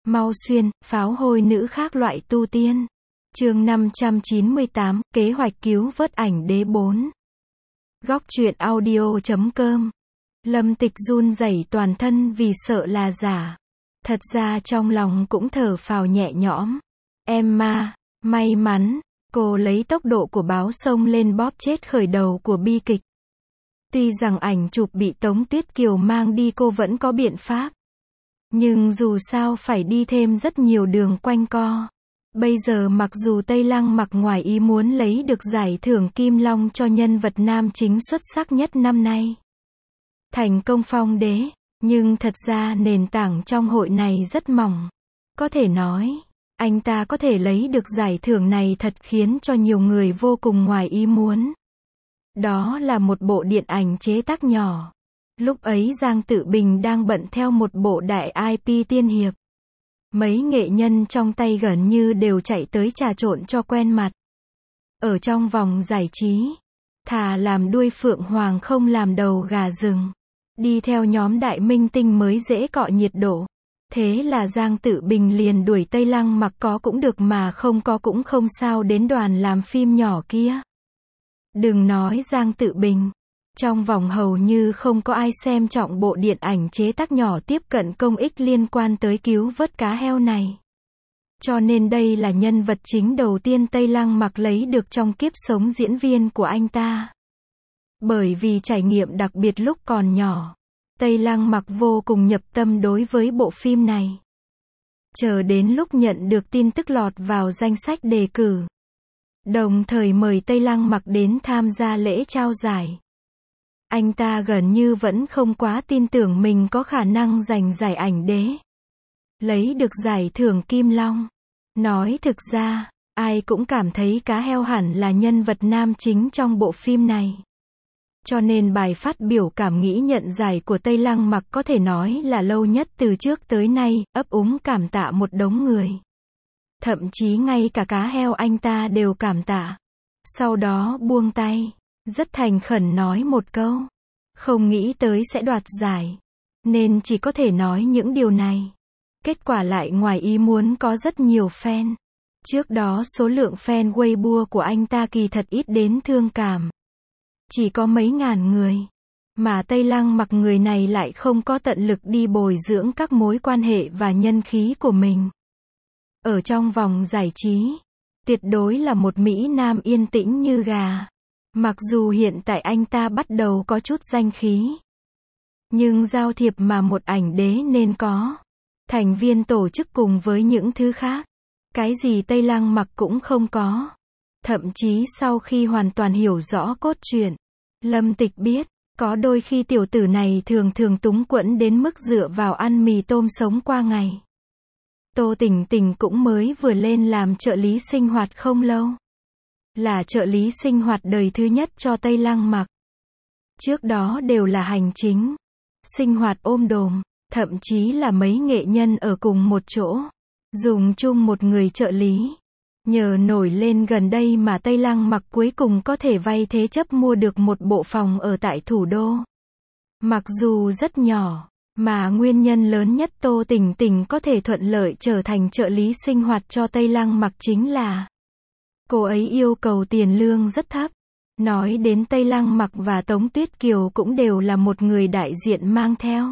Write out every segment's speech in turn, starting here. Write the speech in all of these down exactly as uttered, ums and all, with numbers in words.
Mau xuyên, pháo hôi nữ khác loại tu tiên. Chương năm trăm chín mươi tám, kế hoạch cứu vớt ảnh đế bốn. Góc truyện audio chấm com. Lâm Tịch run rẩy toàn thân vì sợ là giả. Thật ra trong lòng cũng thở phào nhẹ nhõm. Emma, may mắn, cô lấy tốc độ của báo xông lên bóp chết khởi đầu của bi kịch. Tuy rằng ảnh chụp bị Tống Tuyết Kiều mang đi cô vẫn có biện pháp. Nhưng dù sao phải đi thêm rất nhiều đường quanh co. Bây giờ mặc dù Tây Lăng mặc ngoài ý muốn lấy được giải thưởng Kim Long cho nhân vật nam chính xuất sắc nhất năm nay. Thành công phong đế, nhưng thật ra nền tảng trong hội này rất mỏng. Có thể nói, anh ta có thể lấy được giải thưởng này thật khiến cho nhiều người vô cùng ngoài ý muốn. Đó là một bộ điện ảnh chế tác nhỏ. Lúc ấy Giang Tự Bình đang bận theo một bộ đại i pê tiên hiệp. Mấy nghệ nhân trong tay gần như đều chạy tới trà trộn cho quen mặt. Ở trong vòng giải trí, thà làm đuôi phượng hoàng không làm đầu gà rừng. Đi theo nhóm đại minh tinh mới dễ cọ nhiệt độ. Thế là Giang Tự Bình liền đuổi Tây Lăng mặc có cũng được mà không có cũng không sao đến đoàn làm phim nhỏ kia. Đừng nói Giang Tự Bình. Trong vòng hầu như không có ai xem trọng bộ điện ảnh chế tác nhỏ tiếp cận công ích liên quan tới cứu vớt cá heo này. Cho nên đây là nhân vật chính đầu tiên Tây Lăng mặc lấy được trong kiếp sống diễn viên của anh ta. Bởi vì trải nghiệm đặc biệt lúc còn nhỏ, Tây Lăng mặc vô cùng nhập tâm đối với bộ phim này. Chờ đến lúc nhận được tin tức lọt vào danh sách đề cử, đồng thời mời Tây Lăng mặc đến tham gia lễ trao giải. Anh ta gần như vẫn không quá tin tưởng mình có khả năng giành giải ảnh đế. Lấy được giải thưởng Kim Long. Nói thực ra, ai cũng cảm thấy cá heo hẳn là nhân vật nam chính trong bộ phim này. Cho nên bài phát biểu cảm nghĩ nhận giải của Tây Lăng mặc có thể nói là lâu nhất từ trước tới nay, ấp úng cảm tạ một đống người. Thậm chí ngay cả cá heo anh ta đều cảm tạ. Sau đó buông tay. Rất thành khẩn nói một câu. Không nghĩ tới sẽ đoạt giải. Nên chỉ có thể nói những điều này. Kết quả lại ngoài ý muốn có rất nhiều fan. Trước đó số lượng fan Weibo của anh ta kỳ thật ít đến thương cảm. Chỉ có mấy ngàn người. Mà Tây Lăng mặc người này lại không có tận lực đi bồi dưỡng các mối quan hệ và nhân khí của mình. Ở trong vòng giải trí, tuyệt đối là một Mỹ Nam yên tĩnh như gà. Mặc dù hiện tại anh ta bắt đầu có chút danh khí. Nhưng giao thiệp mà một ảnh đế nên có. Thành viên tổ chức cùng với những thứ khác. Cái gì Tây Lăng mặc cũng không có. Thậm chí sau khi hoàn toàn hiểu rõ cốt truyện, Lâm Tịch biết, có đôi khi tiểu tử này thường thường túng quẫn đến mức dựa vào ăn mì tôm sống qua ngày. Tô Tỉnh Tỉnh cũng mới vừa lên làm trợ lý sinh hoạt không lâu. Là trợ lý sinh hoạt đời thứ nhất cho Tây Lăng mặc. Trước đó đều là hành chính, sinh hoạt ôm đồm, thậm chí là mấy nghệ nhân ở cùng một chỗ, dùng chung một người trợ lý. Nhờ nổi lên gần đây mà Tây Lăng mặc cuối cùng có thể vay thế chấp mua được một bộ phòng ở tại thủ đô. Mặc dù rất nhỏ, mà nguyên nhân lớn nhất Tô Tỉnh Tỉnh có thể thuận lợi trở thành trợ lý sinh hoạt cho Tây Lăng mặc chính là cô ấy yêu cầu tiền lương rất thấp. Nói đến Tây Lăng mặc và Tống Tuyết Kiều cũng đều là một người đại diện mang theo.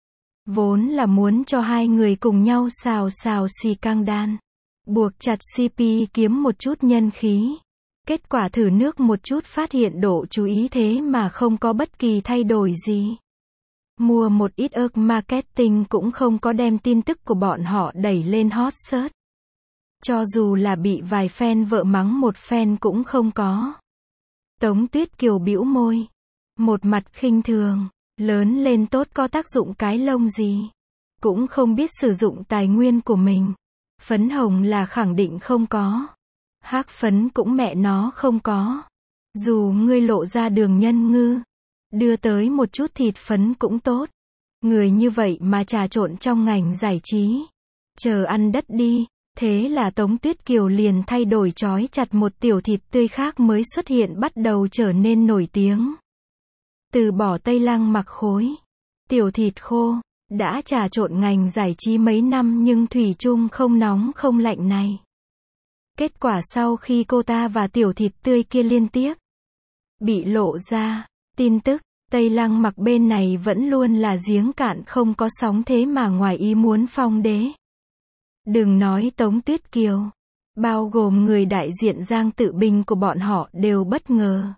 Vốn là muốn cho hai người cùng nhau xào xào xì căng đan. Buộc chặt xê pê kiếm một chút nhân khí. Kết quả thử nước một chút phát hiện độ chú ý thế mà không có bất kỳ thay đổi gì. Mua một ít ức marketing cũng không có đem tin tức của bọn họ đẩy lên hot search. Cho dù là bị vài fan vợ mắng một fan cũng không có. Tống Tuyết Kiều bĩu môi. Một mặt khinh thường. Lớn lên tốt có tác dụng cái lông gì. Cũng không biết sử dụng tài nguyên của mình. Phấn hồng là khẳng định không có. Hắc phấn cũng mẹ nó không có. Dù ngươi lộ ra đường nhân ngư, đưa tới một chút thịt phấn cũng tốt. Người như vậy mà trà trộn trong ngành giải trí. Chờ ăn đất đi. Thế là Tống Tuyết Kiều liền thay đổi trói chặt một tiểu thịt tươi khác mới xuất hiện bắt đầu trở nên nổi tiếng. Từ bỏ Tây Lăng mặc khối. Tiểu thịt khô. Đã trà trộn ngành giải trí mấy năm nhưng thủy chung không nóng không lạnh này. Kết quả sau khi cô ta và tiểu thịt tươi kia liên tiếp bị lộ ra tin tức, Tây Lăng Mặc bên này vẫn luôn là giếng cạn không có sóng thế mà ngoài ý muốn phong đế. Đừng nói Tống Tuyết Kiều, bao gồm người đại diện Giang Tự Bình của bọn họ đều bất ngờ.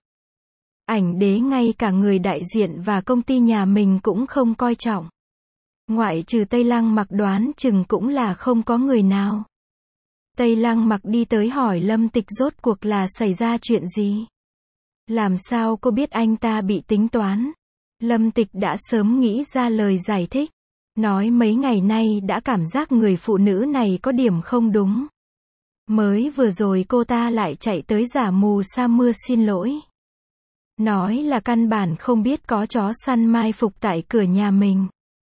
Ảnh đế ngay cả người đại diện và công ty nhà mình cũng không coi trọng. Ngoại trừ Tây Lăng Mặc đoán chừng cũng là không có người nào. Tây Lăng Mặc đi tới hỏi Lâm Tịch rốt cuộc là xảy ra chuyện gì? Làm sao cô biết anh ta bị tính toán? Lâm Tịch đã sớm nghĩ ra lời giải thích. Nói mấy ngày nay đã cảm giác người phụ nữ này có điểm không đúng. Mới vừa rồi cô ta lại chạy tới giả mù sa mưa xin lỗi. Nói là căn bản không biết có chó săn mai phục tại cửa nhà mình.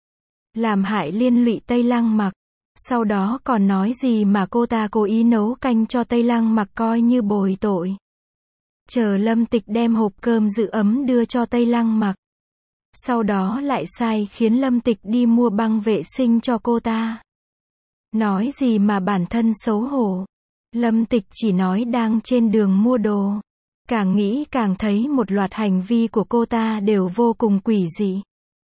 Làm hại liên lụy Tây Lăng Mặc. Sau đó còn nói gì mà cô ta cố ý nấu canh cho Tây Lăng Mặc coi như bồi tội. Chờ Lâm Tịch đem hộp cơm giữ ấm đưa cho Tây Lăng Mặc. Sau đó lại sai khiến Lâm Tịch đi mua băng vệ sinh cho cô ta. Nói gì mà bản thân xấu hổ. Lâm Tịch chỉ nói đang trên đường mua đồ. Càng nghĩ càng thấy một loạt hành vi của cô ta đều vô cùng quỷ dị.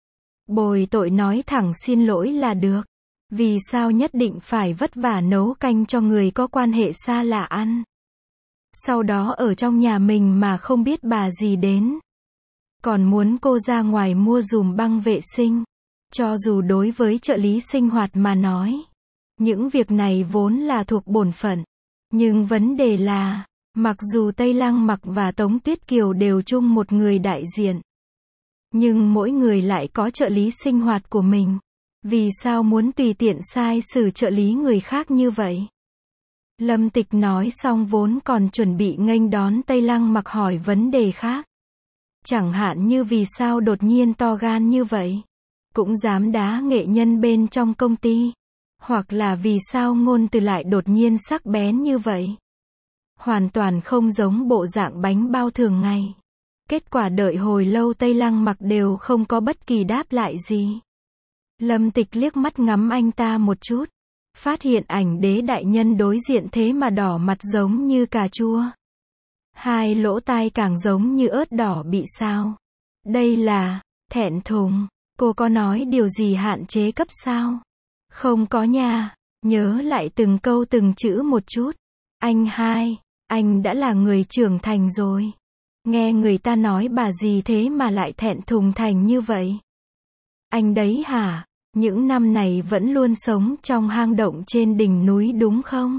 Bồi tội nói thẳng xin lỗi là được. Vì sao nhất định phải vất vả nấu canh cho người có quan hệ xa lạ ăn? Sau đó ở trong nhà mình mà không biết bà gì đến. Còn muốn cô ra ngoài mua dùm băng vệ sinh. Cho dù đối với trợ lý sinh hoạt mà nói. Những việc này vốn là thuộc bổn phận. Nhưng vấn đề là, mặc dù Tây Lăng Mặc và Tống Tuyết Kiều đều chung một người đại diện. Nhưng mỗi người lại có trợ lý sinh hoạt của mình. Vì sao muốn tùy tiện sai xử trợ lý người khác như vậy? Lâm Tịch nói xong vốn còn chuẩn bị nghênh đón Tây Lăng Mặc hỏi vấn đề khác. Chẳng hạn như vì sao đột nhiên to gan như vậy? Cũng dám đá nghệ nhân bên trong công ty. Hoặc là vì sao ngôn từ lại đột nhiên sắc bén như vậy? Hoàn toàn không giống bộ dạng bánh bao thường ngày. Kết quả đợi hồi lâu Tây Lăng Mặc đều không có bất kỳ đáp lại gì. Lâm Tịch liếc mắt ngắm anh ta một chút. Phát hiện ảnh đế đại nhân đối diện thế mà đỏ mặt giống như cà chua. Hai lỗ tai càng giống như ớt đỏ bị sao. Đây là, thẹn thùng. Cô có nói điều gì hạn chế cấp sao? Không có nha. Nhớ lại từng câu từng chữ một chút. Anh hai, anh đã là người trưởng thành rồi. Nghe người ta nói bà gì thế mà lại thẹn thùng thành như vậy? Anh đấy hả? Những năm này vẫn luôn sống trong hang động trên đỉnh núi đúng không?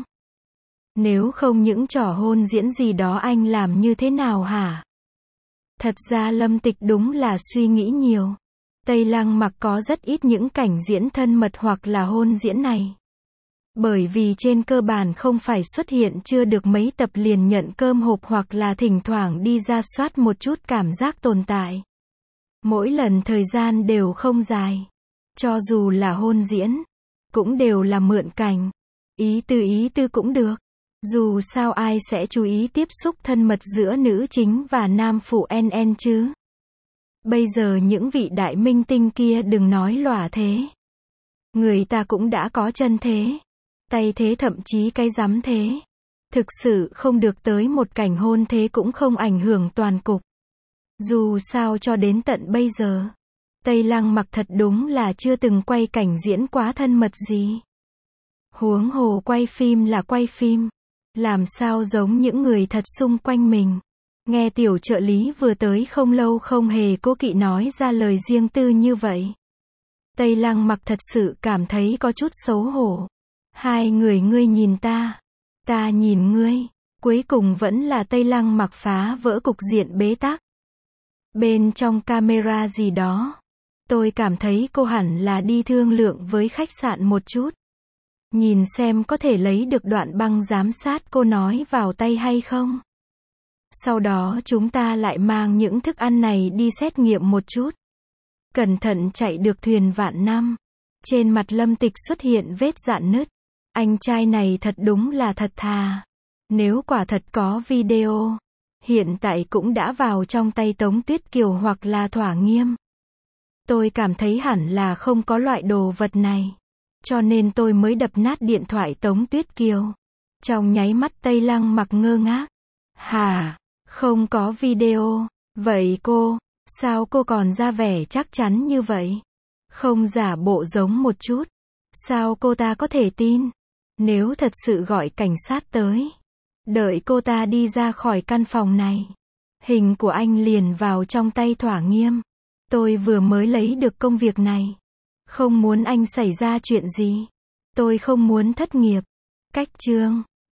Nếu không những trò hôn diễn gì đó anh làm như thế nào hả? Thật ra Lâm Tịch đúng là suy nghĩ nhiều. Tây Lăng Mặc có rất ít những cảnh diễn thân mật hoặc là hôn diễn này. Bởi vì trên cơ bản không phải xuất hiện chưa được mấy tập liền nhận cơm hộp hoặc là thỉnh thoảng đi ra soát một chút cảm giác tồn tại. Mỗi lần thời gian đều không dài. Cho dù là hôn diễn, cũng đều là mượn cảnh. Ý tư ý tư cũng được. Dù sao ai sẽ chú ý tiếp xúc thân mật giữa nữ chính và nam phụ en en chứ. Bây giờ những vị đại minh tinh kia đừng nói lòa thế. Người ta cũng đã có chân thế, tay thế thậm chí cái rắm thế. Thực sự không được tới một cảnh hôn thế cũng không ảnh hưởng toàn cục. Dù sao cho đến tận bây giờ, Tây Lăng Mặc thật đúng là chưa từng quay cảnh diễn quá thân mật gì. Huống hồ quay phim là quay phim. Làm sao giống những người thật xung quanh mình. Nghe tiểu trợ lý vừa tới không lâu không hề cố kỵ nói ra lời riêng tư như vậy. Tây Lăng Mặc thật sự cảm thấy có chút xấu hổ. Hai người ngươi nhìn ta, ta nhìn ngươi. Cuối cùng vẫn là Tây Lăng Mặc phá vỡ cục diện bế tắc. Bên trong camera gì đó. Tôi cảm thấy cô hẳn là đi thương lượng với khách sạn một chút. Nhìn xem có thể lấy được đoạn băng giám sát cô nói vào tay hay không. Sau đó chúng ta lại mang những thức ăn này đi xét nghiệm một chút. Cẩn thận chạy được thuyền vạn năm. Trên mặt Lâm Tịch xuất hiện vết rạn nứt. Anh trai này thật đúng là thật thà. Nếu quả thật có video, hiện tại cũng đã vào trong tay Tống Tuyết Kiều hoặc là Thỏa Nghiêm. Tôi cảm thấy hẳn là không có loại đồ vật này. Cho nên tôi mới đập nát điện thoại Tống Tuyết Kiều. Trong nháy mắt Tây Lăng Mặc ngơ ngác. Hả? Không có video. Vậy cô, sao cô còn ra vẻ chắc chắn như vậy? Không giả bộ giống một chút. Sao cô ta có thể tin? Nếu thật sự gọi cảnh sát tới, đợi cô ta đi ra khỏi căn phòng này, hình của anh liền vào trong tay Thỏa Nghiêm. Tôi vừa mới lấy được công việc này. Không muốn anh xảy ra chuyện gì. Tôi không muốn thất nghiệp. Cách chương